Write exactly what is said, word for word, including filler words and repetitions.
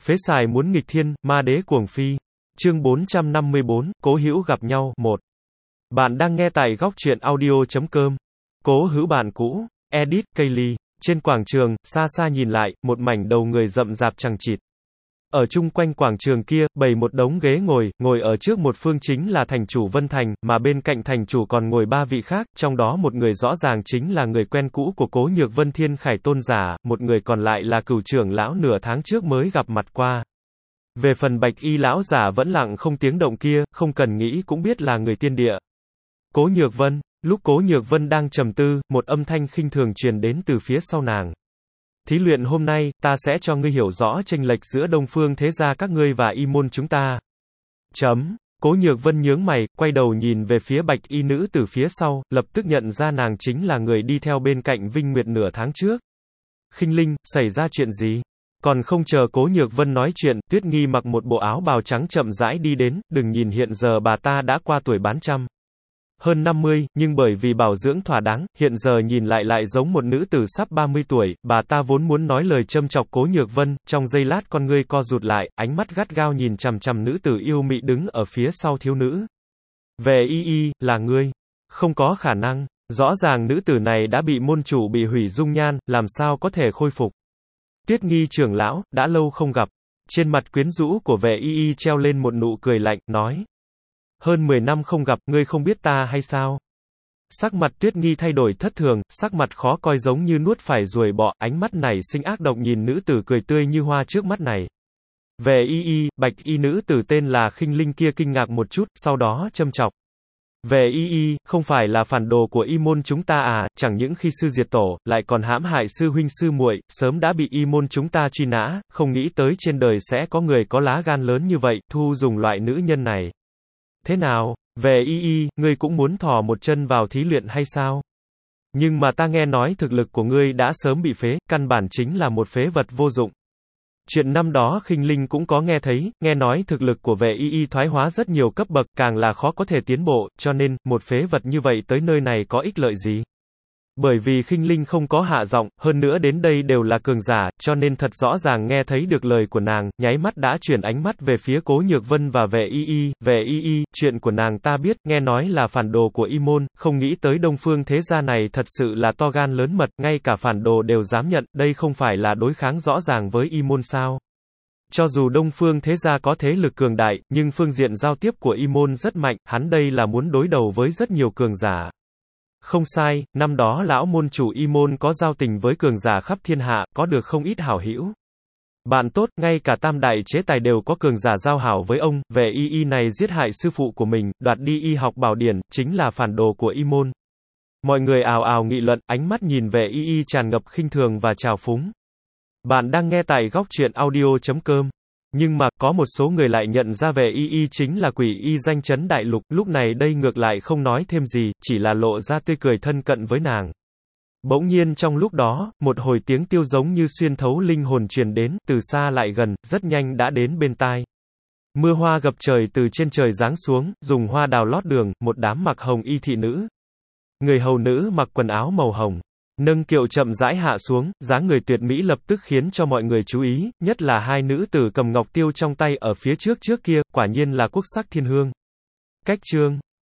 Phế xài muốn nghịch thiên, ma đế cuồng phi. Chương bốn trăm năm mươi bốn, Cố Hữu gặp nhau, một. Bạn đang nghe tại góc truyện audio chấm com. Cố Hữu bạn cũ, Edit, Kaylee. Trên quảng trường, xa xa nhìn lại, một mảnh đầu người rậm rạp chằng chịt. Ở chung quanh quảng trường kia, bày một đống ghế ngồi, ngồi ở trước một phương chính là thành chủ Vân Thành, mà bên cạnh thành chủ còn ngồi ba vị khác, trong đó một người rõ ràng chính là người quen cũ của Cố Nhược Vân Thiên Khải Tôn giả, một người còn lại là Cửu trưởng lão nửa tháng trước mới gặp mặt qua. Về phần Bạch Y lão giả vẫn lặng không tiếng động kia, không cần nghĩ cũng biết là người tiên địa. Cố Nhược Vân, lúc Cố Nhược Vân đang trầm tư, một âm thanh khinh thường truyền đến từ phía sau nàng. Thí luyện hôm nay, ta sẽ cho ngươi hiểu rõ chênh lệch giữa Đông Phương thế gia các ngươi và y môn chúng ta. Chấm. Cố Nhược Vân nhướng mày, quay đầu nhìn về phía Bạch Y nữ từ phía sau, lập tức nhận ra nàng chính là người đi theo bên cạnh Vinh Nguyệt nửa tháng trước. Khinh Linh, xảy ra chuyện gì? Còn không chờ Cố Nhược Vân nói chuyện, Tuyết Nghi mặc một bộ áo bào trắng chậm rãi đi đến, đừng nhìn hiện giờ bà ta đã qua tuổi bán trăm. Hơn năm mươi, nhưng bởi vì bảo dưỡng thỏa đáng, hiện giờ nhìn lại lại giống một nữ tử sắp ba mươi tuổi, bà ta vốn muốn nói lời châm chọc Cố Nhược Vân, trong giây lát con ngươi co rụt lại, ánh mắt gắt gao nhìn chằm chằm nữ tử yêu mị đứng ở phía sau thiếu nữ. Về y y, là ngươi. Không có khả năng, rõ ràng nữ tử này đã bị môn chủ bị hủy dung nhan, làm sao có thể khôi phục. Tiết Nghi trưởng lão, đã lâu không gặp. Trên mặt quyến rũ của Vệ y y treo lên một nụ cười lạnh, nói. Hơn mười năm không gặp, ngươi không biết ta hay sao? Sắc mặt Tuyết Nghi thay đổi thất thường, sắc mặt khó coi giống như nuốt phải ruồi bọ, ánh mắt này sinh ác độc nhìn nữ tử cười tươi như hoa trước mắt này. Về y y, Bạch Y nữ tử tên là Khinh Linh kia kinh ngạc một chút, sau đó châm chọc. Về y y, không phải là phản đồ của y môn chúng ta à, chẳng những khi sư diệt tổ, lại còn hãm hại sư huynh sư muội, sớm đã bị y môn chúng ta truy nã, không nghĩ tới trên đời sẽ có người có lá gan lớn như vậy, thu dùng loại nữ nhân này. Thế nào, về y y, ngươi cũng muốn thò một chân vào thí luyện hay sao? Nhưng mà ta nghe nói thực lực của ngươi đã sớm bị phế, căn bản chính là một phế vật vô dụng. Chuyện năm đó Khinh Linh cũng có nghe thấy, nghe nói thực lực của Vệ y y thoái hóa rất nhiều cấp bậc, càng là khó có thể tiến bộ, cho nên, một phế vật như vậy tới nơi này có ích lợi gì? Bởi vì Khinh Linh không có hạ giọng, hơn nữa đến đây đều là cường giả, cho nên thật rõ ràng nghe thấy được lời của nàng, nháy mắt đã chuyển ánh mắt về phía Cố Nhược Vân và Vệ y y. Vệ y y, chuyện của nàng ta biết, nghe nói là phản đồ của y môn, không nghĩ tới Đông Phương thế gia này thật sự là to gan lớn mật, ngay cả phản đồ đều dám nhận, đây không phải là đối kháng rõ ràng với y môn sao? Cho dù Đông Phương thế gia có thế lực cường đại, nhưng phương diện giao tiếp của y môn rất mạnh, hắn đây là muốn đối đầu với rất nhiều cường giả. Không sai, năm đó lão môn chủ y môn có giao tình với cường giả khắp thiên hạ, có được không ít hảo hữu. Bạn tốt, ngay cả tam đại chế tài đều có cường giả giao hảo với ông, về y y này giết hại sư phụ của mình, đoạt đi y học bảo điển, chính là phản đồ của y môn. Mọi người ào ào nghị luận, ánh mắt nhìn về y y tràn ngập khinh thường và trào phúng. Bạn đang nghe tại góc truyện audio chấm com. Nhưng mà, có một số người lại nhận ra Vệ y y chính là quỷ y danh chấn đại lục, lúc này đây ngược lại không nói thêm gì, chỉ là lộ ra tươi cười thân cận với nàng. Bỗng nhiên trong lúc đó, một hồi tiếng tiêu giống như xuyên thấu linh hồn truyền đến, từ xa lại gần, rất nhanh đã đến bên tai. Mưa hoa gập trời từ trên trời giáng xuống, dùng hoa đào lót đường, một đám mặc hồng y thị nữ. Người hầu nữ mặc quần áo màu hồng. Nâng kiệu chậm rãi hạ xuống, dáng người tuyệt mỹ lập tức khiến cho mọi người chú ý, nhất là hai nữ tử cầm ngọc tiêu trong tay ở phía trước trước kia, quả nhiên là quốc sắc thiên hương. Cách chương